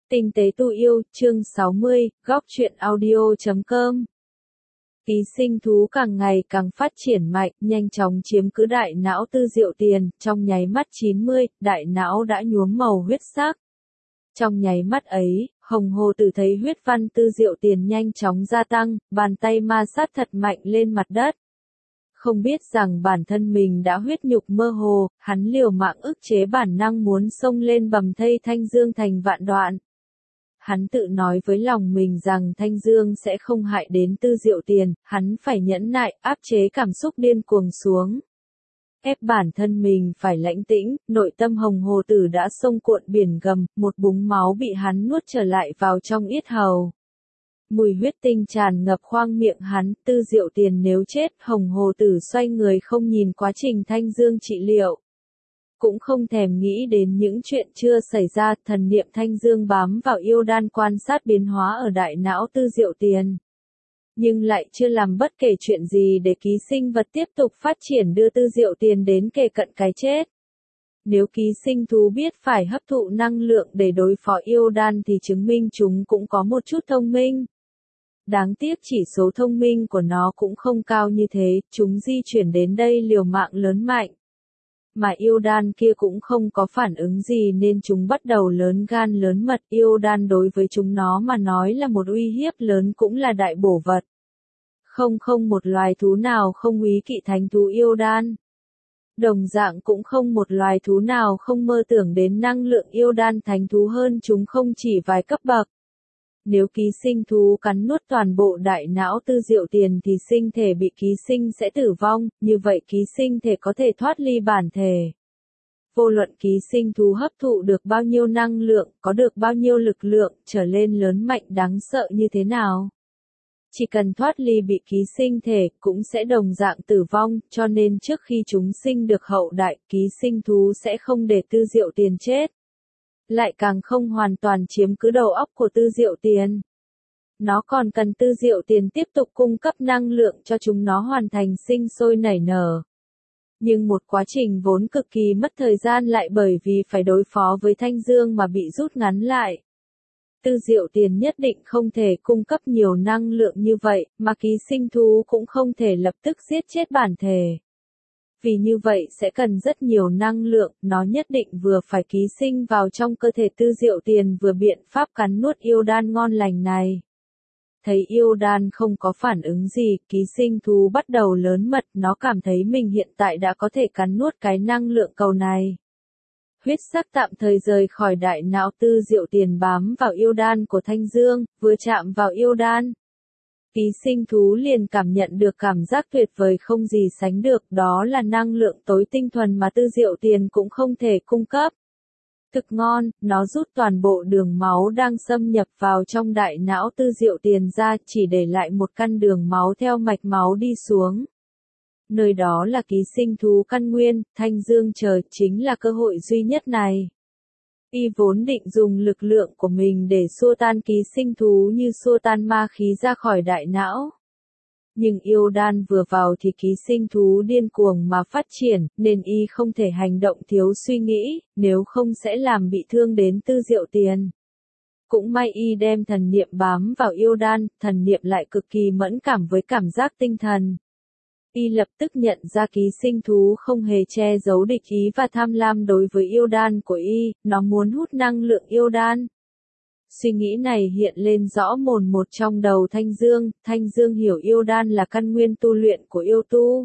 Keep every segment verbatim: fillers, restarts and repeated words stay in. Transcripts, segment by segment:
Tinh tế tu yêu, chương sáu mươi, góc truyện audio chấm com. Ký sinh thú càng ngày càng phát triển mạnh, nhanh chóng chiếm cứ đại não Tư Diệu Tiền, trong nháy mắt chín mươi, đại não đã nhuốm màu huyết sắc. Trong nháy mắt ấy, Hồng Hồ Tử thấy huyết văn Tư Diệu Tiền nhanh chóng gia tăng, bàn tay ma sát thật mạnh lên mặt đất. Không biết rằng bản thân mình đã huyết nhục mơ hồ, hắn liều mạng ức chế bản năng muốn xông lên bầm thây Thanh Dương thành vạn đoạn. Hắn tự nói với lòng mình rằng Thanh Dương sẽ không hại đến Tư Diệu Tiền, hắn phải nhẫn nại, áp chế cảm xúc điên cuồng xuống. Ép bản thân mình phải lãnh tĩnh, nội tâm Hồng Hồ Tử đã sông cuộn biển gầm, một búng máu bị hắn nuốt trở lại vào trong yết hầu. Mùi huyết tinh tràn ngập khoang miệng hắn, Tư Diệu Tiền nếu chết, Hồng Hồ Tử xoay người không nhìn quá trình Thanh Dương trị liệu. Cũng không thèm nghĩ đến những chuyện chưa xảy ra, thần niệm Thanh Dương bám vào yêu đan quan sát biến hóa ở đại não Tư Diệu Tiền. Nhưng lại chưa làm bất kể chuyện gì để ký sinh vật tiếp tục phát triển đưa Tư Diệu Tiền đến kề cận cái chết. Nếu ký sinh thú biết phải hấp thụ năng lượng để đối phó yêu đan thì chứng minh chúng cũng có một chút thông minh. Đáng tiếc chỉ số thông minh của nó cũng không cao như thế, chúng di chuyển đến đây liều mạng lớn mạnh. Mà yêu đan kia cũng không có phản ứng gì nên chúng bắt đầu lớn gan lớn mật. Yêu đan đối với chúng nó mà nói là một uy hiếp lớn, cũng là đại bổ vật. Không không một loài thú nào không úy kỵ thánh thú yêu đan. Đồng dạng cũng không một loài thú nào không mơ tưởng đến năng lượng yêu đan thánh thú hơn chúng không chỉ vài cấp bậc. Nếu ký sinh thú cắn nuốt toàn bộ đại não Tư Diệu Tiền thì sinh thể bị ký sinh sẽ tử vong, như vậy ký sinh thể có thể thoát ly bản thể. Vô luận ký sinh thú hấp thụ được bao nhiêu năng lượng, có được bao nhiêu lực lượng, trở lên lớn mạnh đáng sợ như thế nào. Chỉ cần thoát ly bị ký sinh thể, cũng sẽ đồng dạng tử vong, cho nên trước khi chúng sinh được hậu đại, ký sinh thú sẽ không để Tư Diệu Tiền chết. Lại càng không hoàn toàn chiếm cứ đầu óc của Tư Diệu Tiền. Nó còn cần Tư Diệu Tiền tiếp tục cung cấp năng lượng cho chúng nó hoàn thành sinh sôi nảy nở. Nhưng một quá trình vốn cực kỳ mất thời gian lại bởi vì phải đối phó với Thanh Dương mà bị rút ngắn lại. Tư Diệu Tiền nhất định không thể cung cấp nhiều năng lượng như vậy, mà ký sinh thú cũng không thể lập tức giết chết bản thể. Vì như vậy sẽ cần rất nhiều năng lượng, nó nhất định vừa phải ký sinh vào trong cơ thể Tư Diệu Tiền vừa biện pháp cắn nuốt yêu đan ngon lành này. Thấy yêu đan không có phản ứng gì, ký sinh thú bắt đầu lớn mật, nó cảm thấy mình hiện tại đã có thể cắn nuốt cái năng lượng cầu này. Huyết sắc tạm thời rời khỏi đại não Tư Diệu Tiền bám vào yêu đan của Thanh Dương, vừa chạm vào yêu đan. Ký sinh thú liền cảm nhận được cảm giác tuyệt vời không gì sánh được, đó là năng lượng tối tinh thuần mà Tư Diệu Tiền cũng không thể cung cấp. Thực ngon, nó rút toàn bộ đường máu đang xâm nhập vào trong đại não Tư Diệu Tiền ra, chỉ để lại một căn đường máu theo mạch máu đi xuống. Nơi đó là ký sinh thú căn nguyên, Thanh Dương chờ, chính là cơ hội duy nhất này. Y vốn định dùng lực lượng của mình để xua tan ký sinh thú như xua tan ma khí ra khỏi đại não. Nhưng yêu đan vừa vào thì ký sinh thú điên cuồng mà phát triển, nên Y không thể hành động thiếu suy nghĩ, nếu không sẽ làm bị thương đến Tư Diệu Tiền. Cũng may Y đem thần niệm bám vào yêu đan, thần niệm lại cực kỳ mẫn cảm với cảm giác tinh thần. Y lập tức nhận ra ký sinh thú không hề che giấu địch ý và tham lam đối với yêu đan của Y, nó muốn hút năng lượng yêu đan. Suy nghĩ này hiện lên rõ mồn một trong đầu Thanh Dương, Thanh Dương hiểu yêu đan là căn nguyên tu luyện của yêu tu.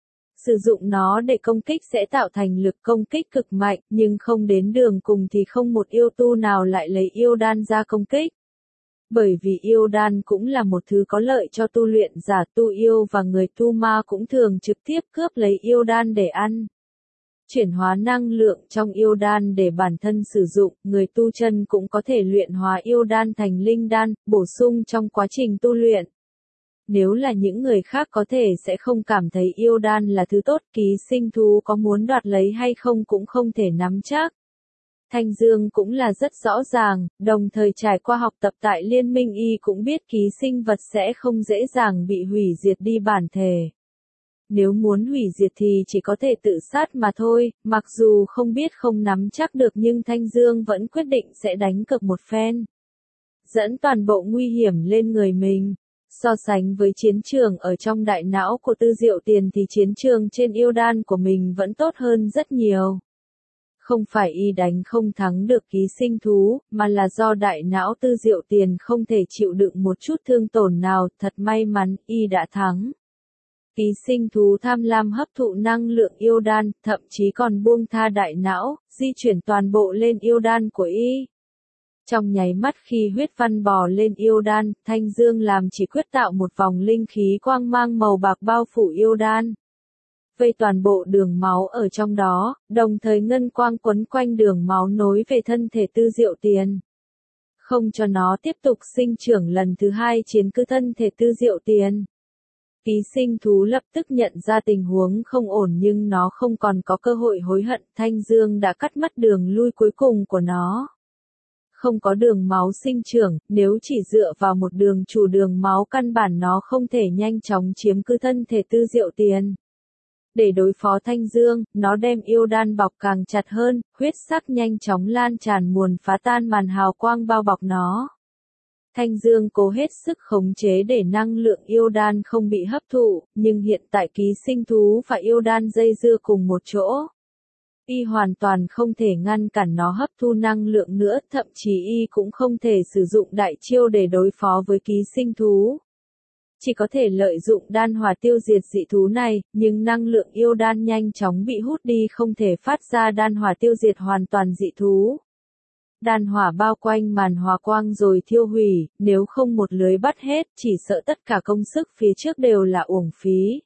Sử dụng nó để công kích sẽ tạo thành lực công kích cực mạnh, nhưng không đến đường cùng thì không một yêu tu nào lại lấy yêu đan ra công kích. Bởi vì yêu đan cũng là một thứ có lợi cho tu luyện giả, tu yêu và người tu ma cũng thường trực tiếp cướp lấy yêu đan để ăn. Chuyển hóa năng lượng trong yêu đan để bản thân sử dụng, người tu chân cũng có thể luyện hóa yêu đan thành linh đan, bổ sung trong quá trình tu luyện. Nếu là những người khác có thể sẽ không cảm thấy yêu đan là thứ tốt, ký sinh thú có muốn đoạt lấy hay không cũng không thể nắm chắc. Thanh Dương cũng là rất rõ ràng, đồng thời trải qua học tập tại Liên minh Y cũng biết ký sinh vật sẽ không dễ dàng bị hủy diệt đi bản thể. Nếu muốn hủy diệt thì chỉ có thể tự sát mà thôi, mặc dù không biết không nắm chắc được nhưng Thanh Dương vẫn quyết định sẽ đánh cược một phen. Dẫn toàn bộ nguy hiểm lên người mình. So sánh với chiến trường ở trong đại não của Tư Diệu Tiền thì chiến trường trên yêu đan của mình vẫn tốt hơn rất nhiều. Không phải y đánh không thắng được ký sinh thú, mà là do đại não Tư Diệu Tiền không thể chịu đựng một chút thương tổn nào, thật may mắn, y đã thắng. Ký sinh thú tham lam hấp thụ năng lượng yêu đan, thậm chí còn buông tha đại não, di chuyển toàn bộ lên yêu đan của y. Trong nháy mắt khi huyết văn bò lên yêu đan, Thanh Dương làm chỉ quyết tạo một vòng linh khí quang mang màu bạc bao phủ yêu đan. Vây toàn bộ đường máu ở trong đó, đồng thời ngân quang quấn quanh đường máu nối về thân thể Tư Diệu Tiền. Không cho nó tiếp tục sinh trưởng lần thứ hai chiếm cứ thân thể Tư Diệu Tiền. Ký sinh thú lập tức nhận ra tình huống không ổn nhưng nó không còn có cơ hội hối hận, Thanh Dương đã cắt mất đường lui cuối cùng của nó. Không có đường máu sinh trưởng, nếu chỉ dựa vào một đường chủ đường máu căn bản nó không thể nhanh chóng chiếm cứ thân thể Tư Diệu Tiền. Để đối phó Thanh Dương, nó đem yêu đan bọc càng chặt hơn, huyết sắc nhanh chóng lan tràn muồn phá tan màn hào quang bao bọc nó. Thanh Dương cố hết sức khống chế để năng lượng yêu đan không bị hấp thụ, nhưng hiện tại ký sinh thú và yêu đan dây dưa cùng một chỗ. Y hoàn toàn không thể ngăn cản nó hấp thu năng lượng nữa, thậm chí y cũng không thể sử dụng đại chiêu để đối phó với ký sinh thú. Chỉ có thể lợi dụng đan hỏa tiêu diệt dị thú này, nhưng năng lượng yêu đan nhanh chóng bị hút đi không thể phát ra đan hỏa tiêu diệt hoàn toàn dị thú. Đan hỏa bao quanh màn hỏa quang rồi thiêu hủy, nếu không một lưới bắt hết, chỉ sợ tất cả công sức phía trước đều là uổng phí.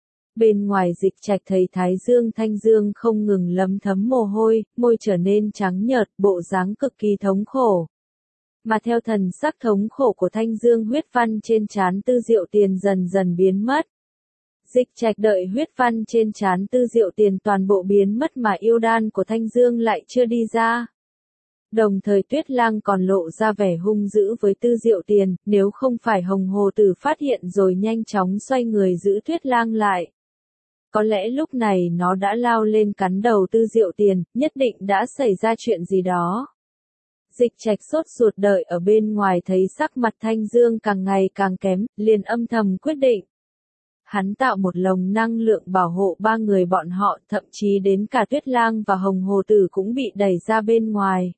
Bên ngoài Dịch Trạch thấy Thái Dương Thanh Dương không ngừng lấm thấm mồ hôi, môi trở nên trắng nhợt, bộ dáng cực kỳ thống khổ. Mà theo thần sắc thống khổ của Thanh Dương huyết văn trên trán Tư Diệu Tiền dần dần biến mất. Dịch Trạch đợi huyết văn trên trán Tư Diệu Tiền toàn bộ biến mất mà yêu đan của Thanh Dương lại chưa đi ra. Đồng thời Tuyết Lang còn lộ ra vẻ hung dữ với Tư Diệu Tiền, nếu không phải Hồng Hồ Tử phát hiện rồi nhanh chóng xoay người giữ Tuyết Lang lại. Có lẽ lúc này nó đã lao lên cắn đầu Tư Diệu Tiền, nhất định đã xảy ra chuyện gì đó. Dịch Trạch sốt ruột đợi ở bên ngoài thấy sắc mặt Thanh Dương càng ngày càng kém, liền âm thầm quyết định. Hắn tạo một lồng năng lượng bảo hộ ba người bọn họ, thậm chí đến cả Tuyết Lang và Hồng Hồ Tử cũng bị đẩy ra bên ngoài.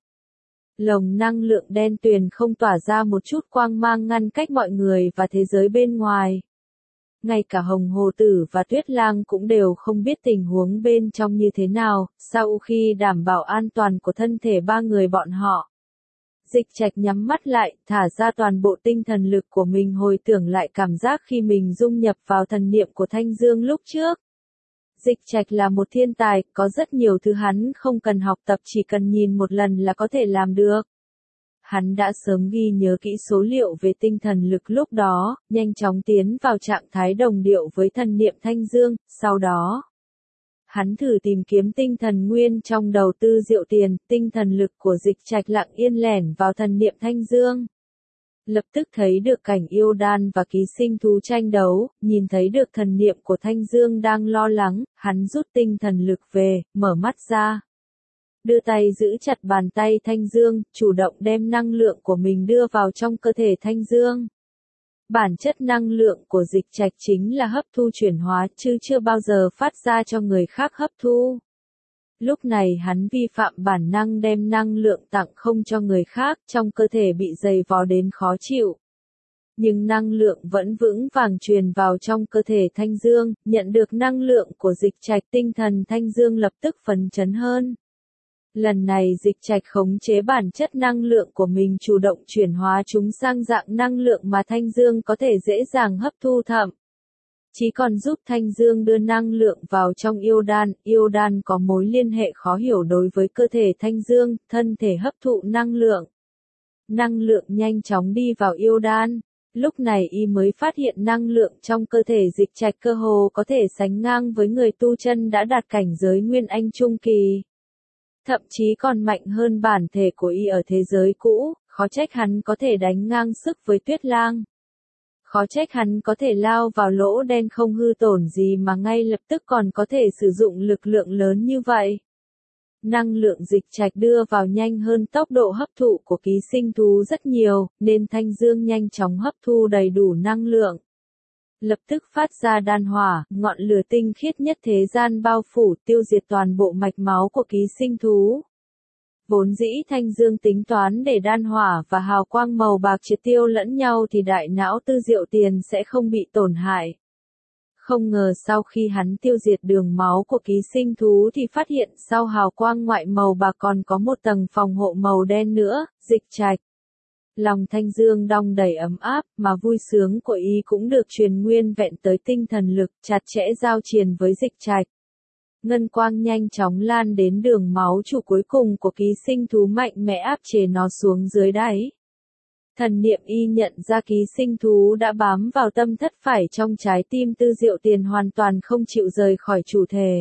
Lồng năng lượng đen tuyền không tỏa ra một chút quang mang ngăn cách mọi người và thế giới bên ngoài. Ngay cả Hồng Hồ Tử và Tuyết Lang cũng đều không biết tình huống bên trong như thế nào, sau khi đảm bảo an toàn của thân thể ba người bọn họ. Dịch Trạch nhắm mắt lại, thả ra toàn bộ tinh thần lực của mình hồi tưởng lại cảm giác khi mình dung nhập vào thần niệm của Thanh Dương lúc trước. Dịch Trạch là một thiên tài, có rất nhiều thứ hắn không cần học tập chỉ cần nhìn một lần là có thể làm được. Hắn đã sớm ghi nhớ kỹ số liệu về tinh thần lực lúc đó, nhanh chóng tiến vào trạng thái đồng điệu với thần niệm Thanh Dương, sau đó. Hắn thử tìm kiếm tinh thần nguyên trong đầu Tư Diệu Tiền, tinh thần lực của Dịch Trạch lặng yên lẻn vào thần niệm Thanh Dương. Lập tức thấy được cảnh yêu đan và ký sinh thú tranh đấu, nhìn thấy được thần niệm của Thanh Dương đang lo lắng, hắn rút tinh thần lực về, mở mắt ra. Đưa tay giữ chặt bàn tay Thanh Dương, chủ động đem năng lượng của mình đưa vào trong cơ thể Thanh Dương. Bản chất năng lượng của Dịch Trạch chính là hấp thu chuyển hóa, chứ chưa bao giờ phát ra cho người khác hấp thu. Lúc này hắn vi phạm bản năng đem năng lượng tặng không cho người khác, trong cơ thể bị dày vò đến khó chịu. Nhưng năng lượng vẫn vững vàng truyền vào trong cơ thể Thanh Dương, nhận được năng lượng của Dịch Trạch, tinh thần Thanh Dương lập tức phấn chấn hơn. Lần này Dịch Trạch khống chế bản chất năng lượng của mình chủ động chuyển hóa chúng sang dạng năng lượng mà Thanh Dương có thể dễ dàng hấp thu thậm. Chỉ còn giúp Thanh Dương đưa năng lượng vào trong yêu đan, yêu đan có mối liên hệ khó hiểu đối với cơ thể Thanh Dương, thân thể hấp thụ năng lượng. Năng lượng nhanh chóng đi vào yêu đan. Lúc này y mới phát hiện năng lượng trong cơ thể Dịch Trạch cơ hồ có thể sánh ngang với người tu chân đã đạt cảnh giới Nguyên Anh Trung Kỳ. Thậm chí còn mạnh hơn bản thể của y ở thế giới cũ, khó trách hắn có thể đánh ngang sức với Tuyết Lang. Khó trách hắn có thể lao vào lỗ đen không hư tổn gì mà ngay lập tức còn có thể sử dụng lực lượng lớn như vậy. Năng lượng dịch trạch đưa vào nhanh hơn tốc độ hấp thụ của ký sinh thú rất nhiều, nên Thanh Dương nhanh chóng hấp thu đầy đủ năng lượng. Lập tức phát ra đan hỏa, ngọn lửa tinh khiết nhất thế gian bao phủ tiêu diệt toàn bộ mạch máu của ký sinh thú. Vốn dĩ Thanh Dương tính toán để đan hỏa và hào quang màu bạc triệt tiêu lẫn nhau thì đại não Tư Diệu Tiền sẽ không bị tổn hại. Không ngờ sau khi hắn tiêu diệt đường máu của ký sinh thú thì phát hiện sau hào quang ngoại màu bạc còn có một tầng phòng hộ màu đen nữa, dịch trạch. Lòng Thanh Dương đong đầy ấm áp, mà vui sướng của y cũng được truyền nguyên vẹn tới tinh thần lực, chặt chẽ giao triền với dịch trạch. Ngân quang nhanh chóng lan đến đường máu chủ cuối cùng của ký sinh thú mạnh mẽ áp chế nó xuống dưới đáy. Thần niệm y nhận ra ký sinh thú đã bám vào tâm thất phải trong trái tim Tư Diệu Tiền hoàn toàn không chịu rời khỏi chủ thể.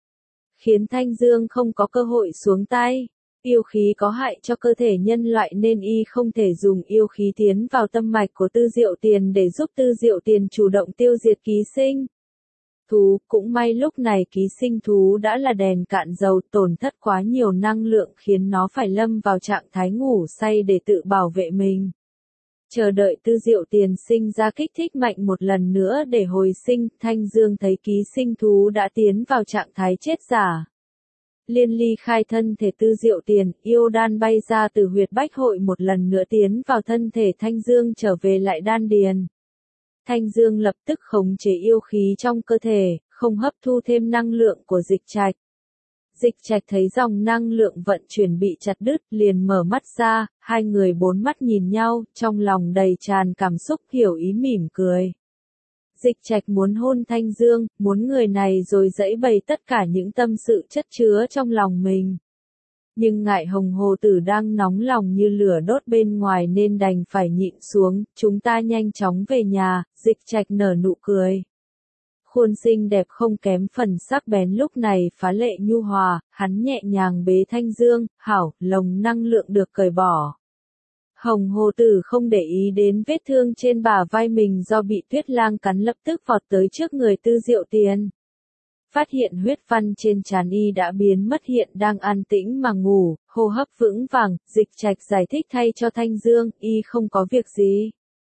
Khiến Thanh Dương không có cơ hội xuống tay. Yêu khí có hại cho cơ thể nhân loại nên y không thể dùng yêu khí tiến vào tâm mạch của Tư Diệu Tiền để giúp Tư Diệu Tiền chủ động tiêu diệt ký sinh thú. Cũng may lúc này ký sinh thú đã là đèn cạn dầu, tổn thất quá nhiều năng lượng khiến nó phải lâm vào trạng thái ngủ say để tự bảo vệ mình. Chờ đợi Tư Diệu Tiền sinh ra kích thích mạnh một lần nữa để hồi sinh, Thanh Dương thấy ký sinh thú đã tiến vào trạng thái chết giả. Liên ly khai thân thể Tư Diệu Tiền, yêu đan bay ra từ huyệt bách hội một lần nữa tiến vào thân thể Thanh Dương trở về lại đan điền. Thanh Dương lập tức khống chế yêu khí trong cơ thể, không hấp thu thêm năng lượng của dịch trạch. Dịch trạch thấy dòng năng lượng vận chuyển bị chặt đứt, liền mở mắt ra, hai người bốn mắt nhìn nhau, trong lòng đầy tràn cảm xúc hiểu ý mỉm cười. Dịch trạch muốn hôn Thanh Dương, muốn người này rồi giãy bày tất cả những tâm sự chất chứa trong lòng mình. Nhưng ngại Hồng Hồ Tử đang nóng lòng như lửa đốt bên ngoài nên đành phải nhịn xuống, chúng ta nhanh chóng về nhà, dịch trạch nở nụ cười. Khuôn xinh đẹp không kém phần sắc bén lúc này phá lệ nhu hòa, hắn nhẹ nhàng bế Thanh Dương, hảo, lồng năng lượng được cởi bỏ. Hồng Hồ Tử không để ý đến vết thương trên bả vai mình do bị Tuyết Lang cắn, lập tức vọt tới trước người Tư Diệu Tiền. Phát hiện huyết văn trên trán y đã biến mất, hiện đang an tĩnh mà ngủ, hô hấp vững vàng, dịch trạch giải thích thay cho Thanh Dương, y không có việc gì.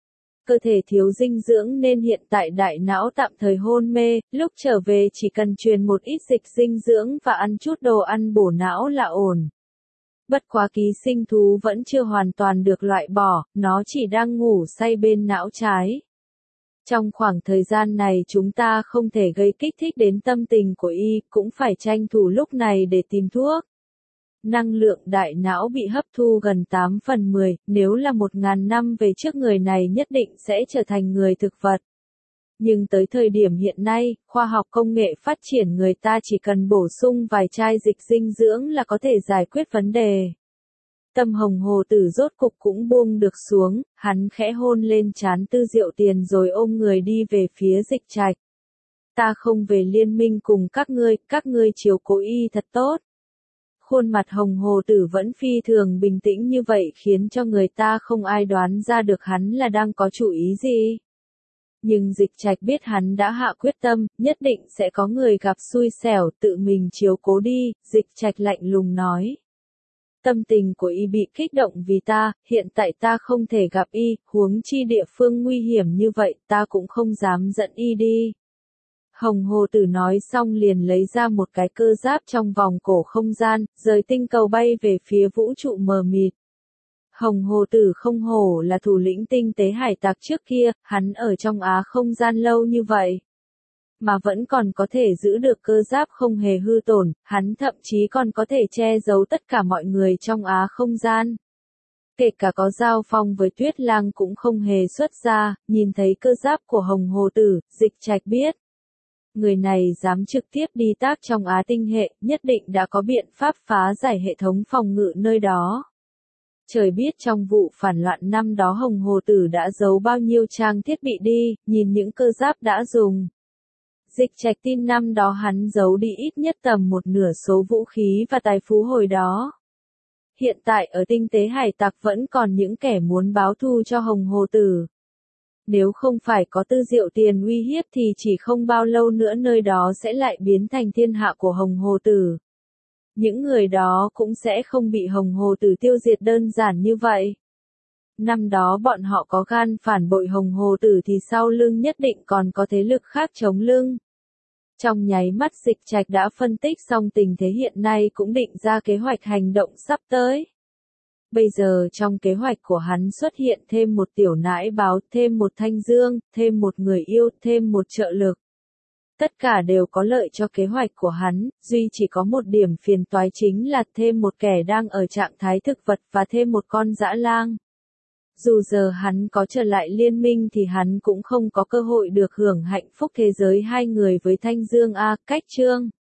Cơ thể thiếu dinh dưỡng nên hiện tại đại não tạm thời hôn mê, lúc trở về chỉ cần truyền một ít dịch dinh dưỡng và ăn chút đồ ăn bổ não là ổn. Bất quá ký sinh thú vẫn chưa hoàn toàn được loại bỏ, nó chỉ đang ngủ say bên não trái. Trong khoảng thời gian này chúng ta không thể gây kích thích đến tâm tình của y, cũng phải tranh thủ lúc này để tìm thuốc. Năng lượng đại não bị hấp thu gần tám phần mười, nếu là một ngàn năm về trước người này nhất định sẽ trở thành người thực vật. Nhưng tới thời điểm hiện nay, khoa học công nghệ phát triển, người ta chỉ cần bổ sung vài chai dịch dinh dưỡng là có thể giải quyết vấn đề. Tâm Hồng Hồ Tử rốt cục cũng buông được xuống, hắn khẽ hôn lên trán Tư Diệu Tiền rồi ôm người đi về phía dịch trạch. Ta không về liên minh cùng các ngươi, các ngươi chiếu cố y thật tốt. Khuôn mặt Hồng Hồ Tử vẫn phi thường bình tĩnh như vậy khiến cho người ta không ai đoán ra được hắn là đang có chủ ý gì. Nhưng dịch trạch biết hắn đã hạ quyết tâm, nhất định sẽ có người gặp xui xẻo, tự mình chiếu cố đi, dịch trạch lạnh lùng nói. Tâm tình của y bị kích động vì ta, hiện tại ta không thể gặp y, huống chi địa phương nguy hiểm như vậy, ta cũng không dám dẫn y đi. Hồng Hồ Tử nói xong liền lấy ra một cái cơ giáp trong vòng cổ không gian, rời tinh cầu bay về phía vũ trụ mờ mịt. Hồng Hồ Tử không hổ là thủ lĩnh tinh tế hải tặc trước kia, hắn ở trong Á không gian lâu như vậy. Mà vẫn còn có thể giữ được cơ giáp không hề hư tổn, hắn thậm chí còn có thể che giấu tất cả mọi người trong Á không gian. Kể cả có giao phong với Tuyết Lang cũng không hề xuất ra, nhìn thấy cơ giáp của Hồng Hồ Tử, dịch trạch biết. Người này dám trực tiếp đi tác trong Á tinh hệ, nhất định đã có biện pháp phá giải hệ thống phòng ngự nơi đó. Trời biết trong vụ phản loạn năm đó Hồng Hồ Tử đã giấu bao nhiêu trang thiết bị đi, nhìn những cơ giáp đã dùng. Dịch trạch tin năm đó hắn giấu đi ít nhất tầm một nửa số vũ khí và tài phú hồi đó. Hiện tại ở tinh tế hải tặc vẫn còn những kẻ muốn báo thù cho Hồng Hồ Tử. Nếu không phải có Tư Diệu Tiền uy hiếp thì chỉ không bao lâu nữa nơi đó sẽ lại biến thành thiên hạ của Hồng Hồ Tử. Những người đó cũng sẽ không bị Hồng Hồ Tử tiêu diệt đơn giản như vậy. Năm đó bọn họ có gan phản bội Hồng Hồ Tử thì sau lưng nhất định còn có thế lực khác chống lưng. Trong nháy mắt Dịch Trạch đã phân tích xong tình thế hiện nay cũng định ra kế hoạch hành động sắp tới. Bây giờ trong kế hoạch của hắn xuất hiện thêm một tiểu nãi báo, thêm một thanh dương, thêm một người yêu, thêm một trợ lực. Tất cả đều có lợi cho kế hoạch của hắn, duy chỉ có một điểm phiền toái chính là thêm một kẻ đang ở trạng thái thực vật và thêm một con dã lang. Dù giờ hắn có trở lại liên minh thì hắn cũng không có cơ hội được hưởng hạnh phúc thế giới hai người với Thanh Dương A. Cách chương